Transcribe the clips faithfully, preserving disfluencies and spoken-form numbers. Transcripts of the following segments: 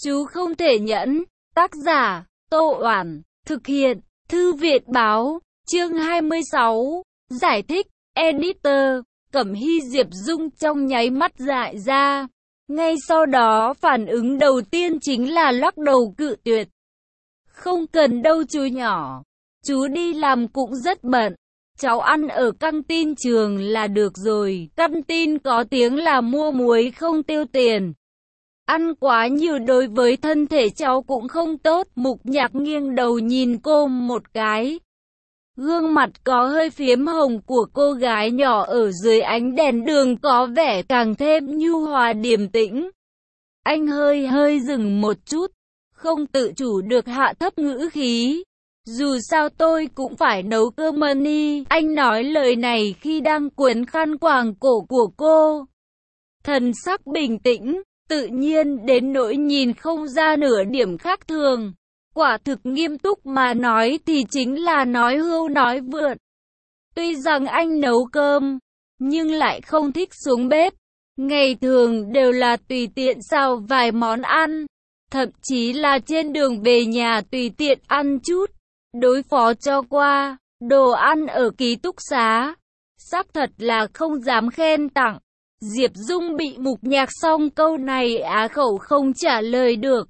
Chú không thể nhẫn. Tác giả, Tô Oản. Thực hiện, Thư viện Báo. Chương hai mươi sáu. Giải thích, Editor. Cẩm Hy Diệp Dung trong nháy mắt dại ra. Ngay sau đó phản ứng đầu tiên chính là lắc đầu cự tuyệt. Không cần đâu chú nhỏ. Chú đi làm cũng rất bận. Cháu ăn ở căng tin trường là được rồi. Căng tin có tiếng là mua muối không tiêu tiền. Ăn quá nhiều đối với thân thể cháu cũng không tốt. Mục Nhạc nghiêng đầu nhìn cô một cái. Gương mặt có hơi phiếm hồng của cô gái nhỏ ở dưới ánh đèn đường có vẻ càng thêm nhu hòa điềm tĩnh. Anh hơi hơi dừng một chút, không tự chủ được hạ thấp ngữ khí. Dù sao tôi cũng phải nấu cơm money. Anh nói lời này khi đang quấn khăn quàng cổ của cô. Thần sắc bình tĩnh, tự nhiên đến nỗi nhìn không ra nửa điểm khác thường. Quả thực nghiêm túc mà nói thì chính là nói hưu nói vượn. Tuy rằng anh nấu cơm, nhưng lại không thích xuống bếp. Ngày thường đều là tùy tiện xào vài món ăn. Thậm chí là trên đường về nhà tùy tiện ăn chút. Đối phó cho qua, đồ ăn ở ký túc xá. Xác thật là không dám khen tặng. Diệp Dung bị Mục Nhạc xong câu này á khẩu không trả lời được.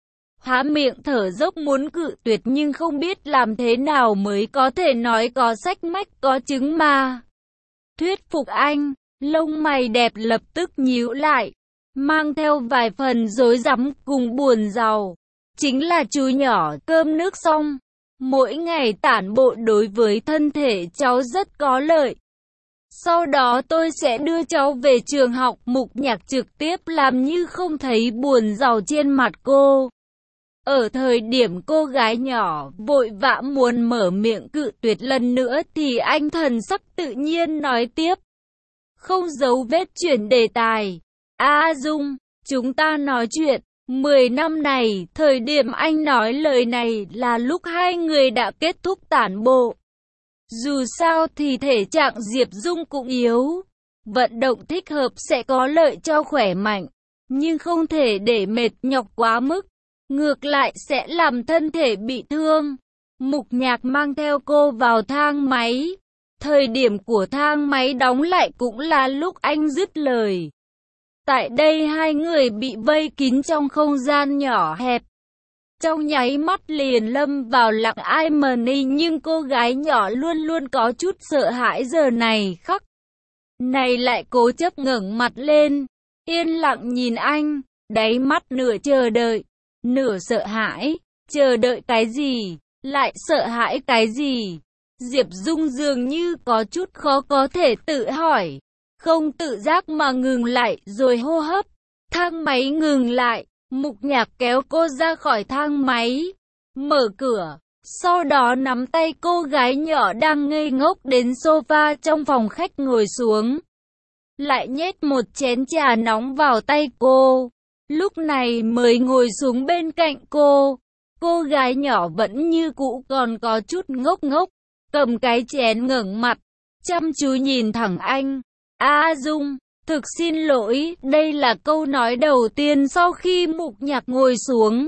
Há miệng thở dốc muốn cự tuyệt nhưng không biết làm thế nào mới có thể nói có sách mách có chứng mà. Thuyết phục anh, lông mày đẹp lập tức nhíu lại, mang theo vài phần rối rắm cùng buồn rầu. Chính là chú nhỏ cơm nước xong, mỗi ngày tản bộ đối với thân thể cháu rất có lợi. Sau đó tôi sẽ đưa cháu về trường học. Mục Nhạc trực tiếp làm như không thấy buồn rầu trên mặt cô. Ở thời điểm cô gái nhỏ vội vã muốn mở miệng cự tuyệt lần nữa thì anh thần sắc tự nhiên nói tiếp. Không giấu vết chuyển đề tài. A Dung, chúng ta nói chuyện. Mười năm này, thời điểm anh nói lời này là lúc hai người đã kết thúc tản bộ. Dù sao thì thể trạng Diệp Dung cũng yếu. Vận động thích hợp sẽ có lợi cho khỏe mạnh. Nhưng không thể để mệt nhọc quá mức. Ngược lại sẽ làm thân thể bị thương. Mục Nhạc mang theo cô vào thang máy. Thời điểm của thang máy đóng lại cũng là lúc anh dứt lời. Tại đây hai người bị vây kín trong không gian nhỏ hẹp. Trong nháy mắt liền lâm vào lặng ai mờ ni, nhưng cô gái nhỏ luôn luôn có chút sợ hãi giờ này khắc này lại cố chấp ngẩng mặt lên, yên lặng nhìn anh, đáy mắt nửa chờ đợi, nửa sợ hãi. Chờ đợi cái gì? Lại sợ hãi cái gì? Diệp Dung dường như có chút khó có thể tự hỏi, không tự giác mà ngừng lại rồi hô hấp. Thang máy ngừng lại. Mục Nhạc kéo cô ra khỏi thang máy, mở cửa, sau đó nắm tay cô gái nhỏ đang ngây ngốc đến sofa trong phòng khách ngồi xuống. Lại nhét một chén trà nóng vào tay cô, lúc này mới ngồi xuống bên cạnh cô. Cô gái nhỏ vẫn như cũ còn có chút ngốc ngốc, cầm cái chén ngẩng mặt, chăm chú nhìn thẳng anh. A Dung, thực xin lỗi, đây là câu nói đầu tiên sau khi Mục Nhạc ngồi xuống.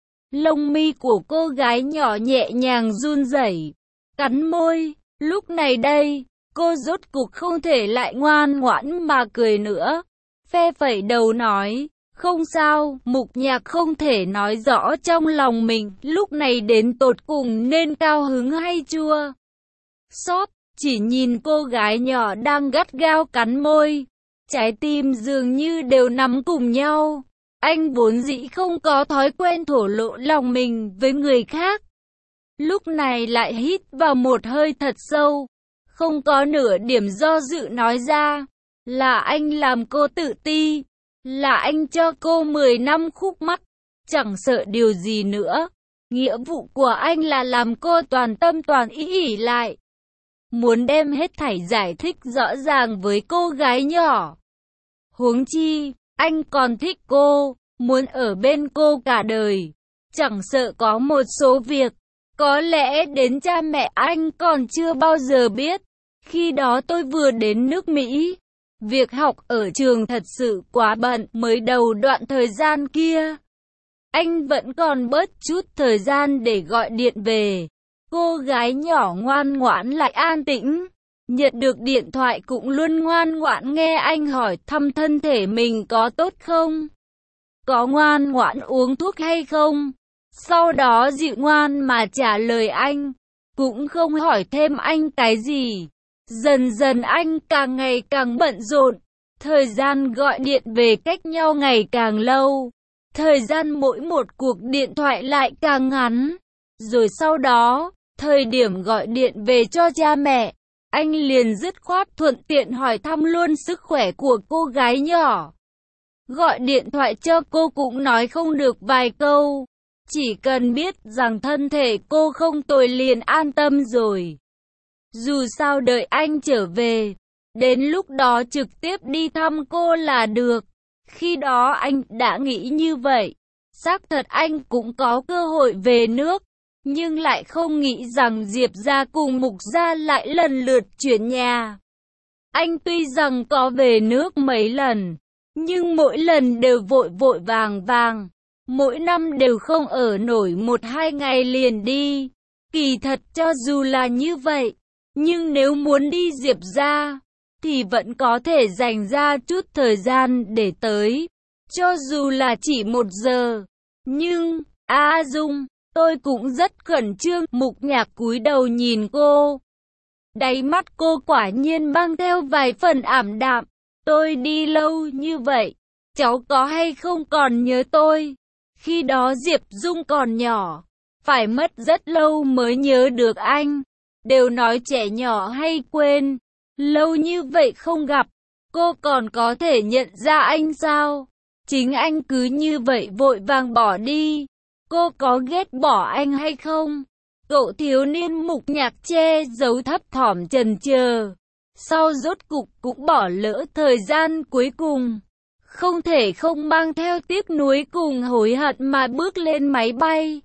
Lông mi của cô gái nhỏ nhẹ nhàng run rẩy, cắn môi. Lúc này đây, cô rốt cục không thể lại ngoan ngoãn mà cười nữa. Phe phẩy đầu nói, không sao. Mục Nhạc không thể nói rõ trong lòng mình lúc này đến tột cùng nên cao hứng hay chua xót. Chỉ nhìn cô gái nhỏ đang gắt gao cắn môi, trái tim dường như đều nắm cùng nhau. Anh vốn dĩ không có thói quen thổ lộ lòng mình với người khác. Lúc này lại hít vào một hơi thật sâu, không có nửa điểm do dự nói ra. Là anh làm cô tự ti, là anh cho cô mười năm khúc mắc, chẳng sợ điều gì nữa. Nghĩa vụ của anh là làm cô toàn tâm toàn ý ỷ lại. Muốn đem hết thảy giải thích rõ ràng với cô gái nhỏ. Huống chi, anh còn thích cô, muốn ở bên cô cả đời. Chẳng sợ có một số việc, có lẽ đến cha mẹ anh còn chưa bao giờ biết. Khi đó tôi vừa đến nước Mỹ. Việc học ở trường thật sự quá bận, mới đầu đoạn thời gian kia. anh vẫn còn bớt chút thời gian để gọi điện về. Cô gái nhỏ ngoan ngoãn lại an tĩnh. Nhận được điện thoại cũng luôn ngoan ngoãn nghe anh hỏi thăm thân thể mình có tốt không, có ngoan ngoãn uống thuốc hay không. Sau đó dịu ngoan mà trả lời anh, cũng không hỏi thêm anh cái gì. Dần dần anh càng ngày càng bận rộn, thời gian gọi điện về cách nhau ngày càng lâu, thời gian mỗi một cuộc điện thoại lại càng ngắn. Rồi sau đó, thời điểm gọi điện về cho cha mẹ, anh liền dứt khoát thuận tiện hỏi thăm luôn sức khỏe của cô gái nhỏ. Gọi điện thoại cho cô cũng nói không được vài câu, chỉ cần biết rằng thân thể cô không tồi liền an tâm rồi. Dù sao đợi anh trở về, đến lúc đó trực tiếp đi thăm cô là được. Khi đó anh đã nghĩ như vậy. Xác thật anh cũng có cơ hội về nước, nhưng lại không nghĩ rằng Diệp gia cùng Mục gia lại lần lượt chuyển nhà. Anh tuy rằng có về nước mấy lần, nhưng mỗi lần đều vội vội vàng vàng, mỗi năm đều không ở nổi một hai ngày liền đi. Kỳ thật cho dù là như vậy, nhưng nếu muốn đi Diệp gia, thì vẫn có thể dành ra chút thời gian để tới, cho dù là chỉ một giờ. Nhưng, A Dung, tôi cũng rất khẩn trương. Mục Nhạc cúi đầu nhìn cô. Đáy mắt cô quả nhiên mang theo vài phần ảm đạm. Tôi đi lâu như vậy, cháu có hay không còn nhớ tôi? Khi đó Diệp Dung còn nhỏ, phải mất rất lâu mới nhớ được anh. Đều nói trẻ nhỏ hay quên. Lâu như vậy không gặp, cô còn có thể nhận ra anh sao? Chính anh cứ như vậy vội vàng bỏ đi. Cô có ghét bỏ anh hay không? Cậu thiếu niên Mục Nhạc che giấu thấp thỏm chần chờ. Sau rốt cục cũng bỏ lỡ thời gian cuối cùng. Không thể không mang theo tiếc nuối cùng hối hận mà bước lên máy bay.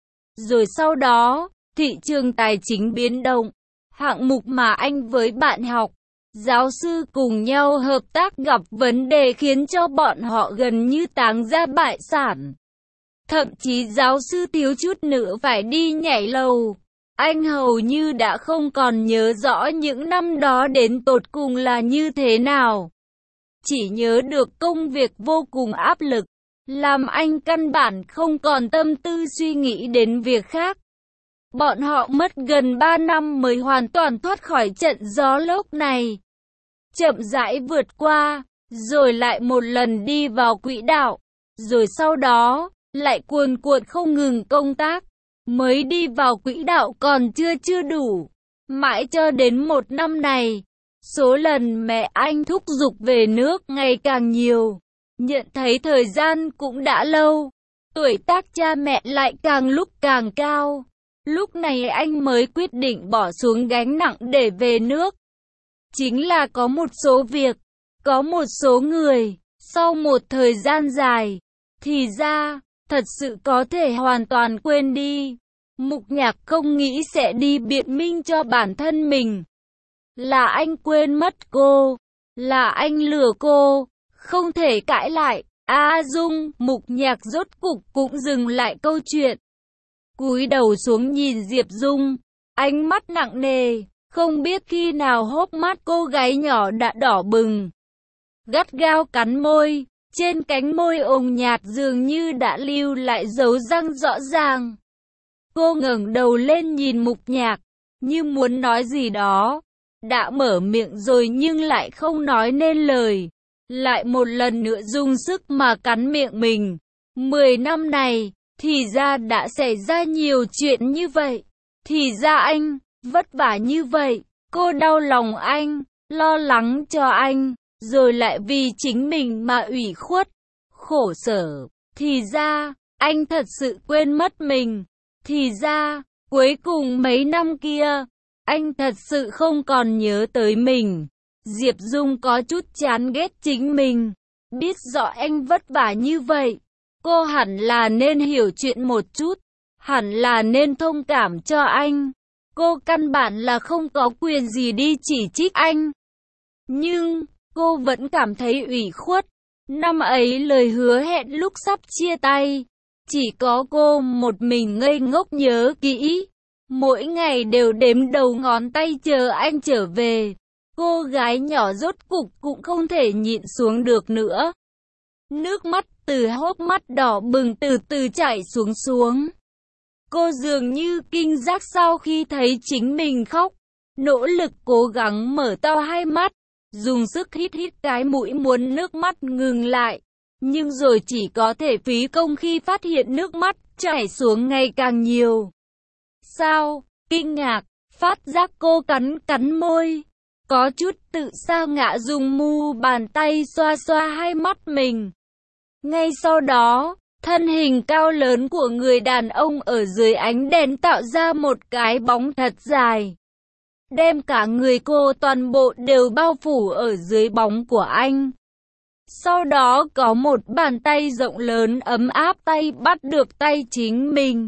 Rồi sau đó, thị trường tài chính biến động. Hạng mục mà anh với bạn học, giáo sư cùng nhau hợp tác gặp vấn đề khiến cho bọn họ gần như táng ra bại sản. Thậm chí giáo sư thiếu chút nữa phải đi nhảy lầu. Anh hầu như đã không còn nhớ rõ những năm đó đến tột cùng là như thế nào. Chỉ nhớ được công việc vô cùng áp lực, làm anh căn bản không còn tâm tư suy nghĩ đến việc khác. Bọn họ mất gần ba năm mới hoàn toàn thoát khỏi trận gió lốc này. Chậm rãi vượt qua, rồi lại một lần đi vào quỹ đạo, rồi sau đó, lại cuồn cuộn không ngừng công tác. Mới đi vào quỹ đạo còn chưa chưa đủ. Mãi cho đến một năm này, số lần mẹ anh thúc giục về nước ngày càng nhiều. Nhận thấy thời gian cũng đã lâu, tuổi tác cha mẹ lại càng lúc càng cao. Lúc này anh mới quyết định bỏ xuống gánh nặng để về nước. Chính là có một số việc, có một số người, sau một thời gian dài, thì ra, thật sự có thể hoàn toàn quên đi. Mục Nhạc không nghĩ sẽ đi biện minh cho bản thân mình. Là anh quên mất cô, là anh lừa cô, không thể cãi lại. A Dung, Mục Nhạc rốt cục cũng dừng lại câu chuyện. Cúi đầu xuống nhìn Diệp Dung, ánh mắt nặng nề, không biết khi nào hốc mắt cô gái nhỏ đã đỏ bừng. Gắt gao cắn môi, trên cánh môi ồng nhạt dường như đã lưu lại dấu răng rõ ràng. Cô ngẩng đầu lên nhìn Mục Nhạc, như muốn nói gì đó. Đã mở miệng rồi nhưng lại không nói nên lời. Lại một lần nữa dùng sức mà cắn miệng mình. Mười năm này, thì ra đã xảy ra nhiều chuyện như vậy. Thì ra anh, vất vả như vậy. Cô đau lòng anh, lo lắng cho anh, rồi lại vì chính mình mà ủy khuất, khổ sở. Thì ra, anh thật sự quên mất mình. Thì ra, cuối cùng mấy năm kia, anh thật sự không còn nhớ tới mình. Diệp Dung có chút chán ghét chính mình. Biết rõ anh vất vả như vậy, cô hẳn là nên hiểu chuyện một chút, hẳn là nên thông cảm cho anh. Cô căn bản là không có quyền gì đi chỉ trích anh. Nhưng, cô vẫn cảm thấy ủy khuất. Năm ấy lời hứa hẹn lúc sắp chia tay, Chỉ có cô một mình ngây ngốc nhớ kỹ. Mỗi ngày đều đếm đầu ngón tay chờ anh trở về. Cô gái nhỏ rốt cục cũng không thể nhịn xuống được nữa. Nước mắt từ hốc mắt đỏ bừng từ từ chảy xuống xuống. Cô dường như kinh giác sau khi thấy chính mình khóc. Nỗ lực cố gắng mở to hai mắt. Dùng sức hít hít cái mũi muốn nước mắt ngừng lại. Nhưng rồi chỉ có thể phí công khi phát hiện nước mắt chảy xuống ngày càng nhiều. Sao? Kinh ngạc, phát giác cô cắn cắn môi. Có chút tự sa ngã dùng mu bàn tay xoa xoa hai mắt mình. Ngay sau đó, thân hình cao lớn của người đàn ông ở dưới ánh đèn tạo ra một cái bóng thật dài. Đem cả người cô toàn bộ đều bao phủ ở dưới bóng của anh. Sau đó có một bàn tay rộng lớn ấm áp tay bắt được tay chính mình.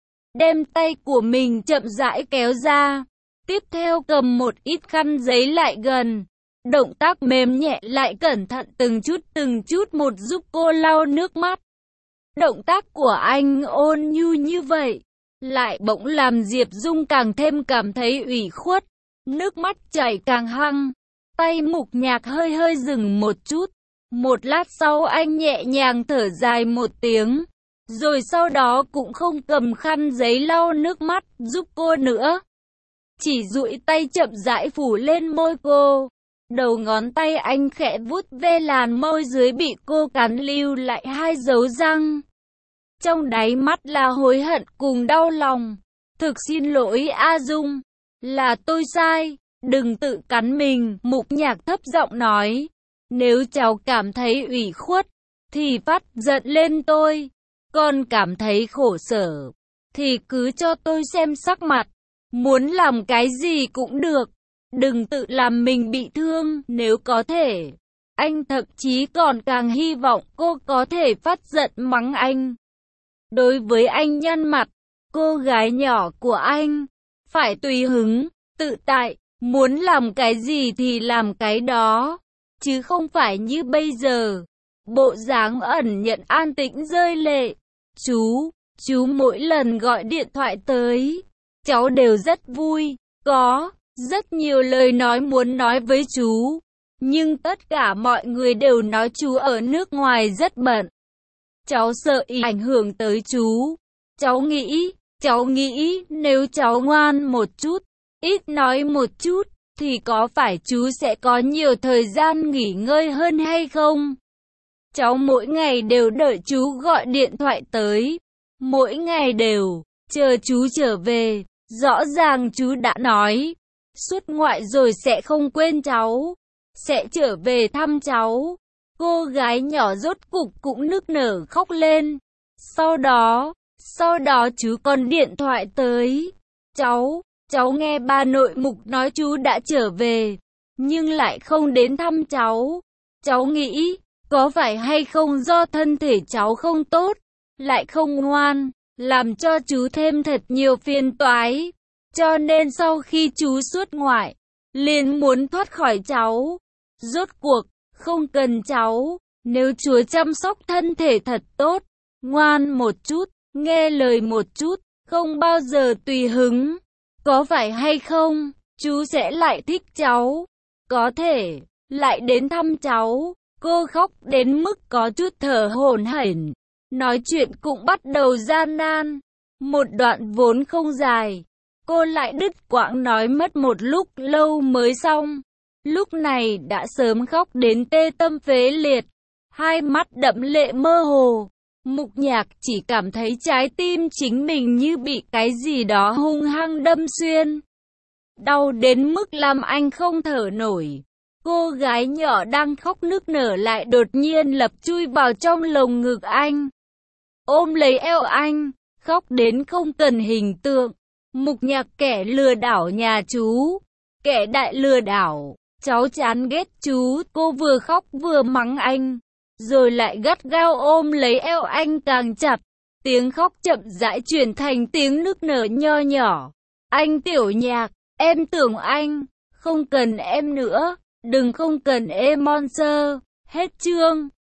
Đem tay của mình chậm rãi kéo ra. Tiếp theo cầm một ít khăn giấy lại gần. Động tác mềm nhẹ lại cẩn thận từng chút từng chút một giúp cô lau nước mắt. Động tác của anh ôn nhu như vậy, lại bỗng làm Diệp Dung càng thêm cảm thấy ủy khuất. Nước mắt chảy càng hăng. Tay Mục Nhạc hơi hơi dừng một chút. Một lát sau anh nhẹ nhàng thở dài một tiếng. Rồi sau đó cũng không cầm khăn giấy lau nước mắt giúp cô nữa. Chỉ duỗi tay chậm rãi phủ lên môi cô. Đầu ngón tay anh khẽ vuốt ve làn môi dưới bị cô cắn lưu lại hai dấu răng. Trong đáy mắt là hối hận cùng đau lòng. Thực xin lỗi A Dung. Là tôi sai. Đừng tự cắn mình. Mục Nhạc thấp giọng nói. Nếu cháu cảm thấy ủy khuất, thì phát giận lên tôi. Còn cảm thấy khổ sở, thì cứ cho tôi xem sắc mặt. Muốn làm cái gì cũng được. Đừng tự làm mình bị thương nếu có thể. Anh thậm chí còn càng hy vọng cô có thể phát giận mắng anh. Đối với anh nhăn mặt, cô gái nhỏ của anh, phải tùy hứng, tự tại, muốn làm cái gì thì làm cái đó. Chứ không phải như bây giờ. Bộ dáng ẩn nhận an tĩnh rơi lệ. Chú, chú mỗi lần gọi điện thoại tới, cháu đều rất vui. Có rất nhiều lời nói muốn nói với chú. Nhưng tất cả mọi người đều nói chú ở nước ngoài rất bận. Cháu sợ ý ảnh hưởng tới chú. Cháu nghĩ, cháu nghĩ nếu cháu ngoan một chút, ít nói một chút, thì có phải chú sẽ có nhiều thời gian nghỉ ngơi hơn hay không? Cháu mỗi ngày đều đợi chú gọi điện thoại tới. Mỗi ngày đều chờ chú trở về. Rõ ràng chú đã nói, xuất ngoại rồi sẽ không quên cháu. Sẽ trở về thăm cháu. Cô gái nhỏ rốt cục cũng nức nở khóc lên. Sau đó, sau đó chú còn điện thoại tới. Cháu, cháu nghe bà nội Mục nói chú đã trở về, nhưng lại không đến thăm cháu. Cháu nghĩ, có phải hay không do thân thể cháu không tốt, lại không ngoan, làm cho chú thêm thật nhiều phiền toái. Cho nên sau khi chú xuất ngoại, liền muốn thoát khỏi cháu. Rốt cuộc, không cần cháu. Nếu Chúa chăm sóc thân thể thật tốt, ngoan một chút, nghe lời một chút, không bao giờ tùy hứng, có phải hay không, chú sẽ lại thích cháu. Có thể, lại đến thăm cháu. Cô khóc đến mức có chút thở hổn hển. Nói chuyện cũng bắt đầu gian nan. Một đoạn vốn không dài, cô lại đứt quãng nói mất một lúc lâu mới xong. Lúc này đã sớm khóc đến tê tâm phế liệt, hai mắt đẫm lệ mơ hồ. Mục Nhạc chỉ cảm thấy trái tim chính mình như bị cái gì đó hung hăng đâm xuyên. Đau đến mức làm anh không thở nổi. Cô gái nhỏ đang khóc nức nở lại đột nhiên lập chui vào trong lồng ngực anh. Ôm lấy eo anh, khóc đến không cần hình tượng. Mục Nhạc kẻ lừa đảo nhà chú, kẻ đại lừa đảo. Cháu chán ghét chú, cô vừa khóc vừa mắng anh, rồi lại gắt gao ôm lấy eo anh càng chặt. Tiếng khóc chậm rãi chuyển thành tiếng nức nở nho nhỏ. Anh Tiểu Nhạc, em tưởng anh, không cần em nữa, đừng không cần em Monster. Hết chương.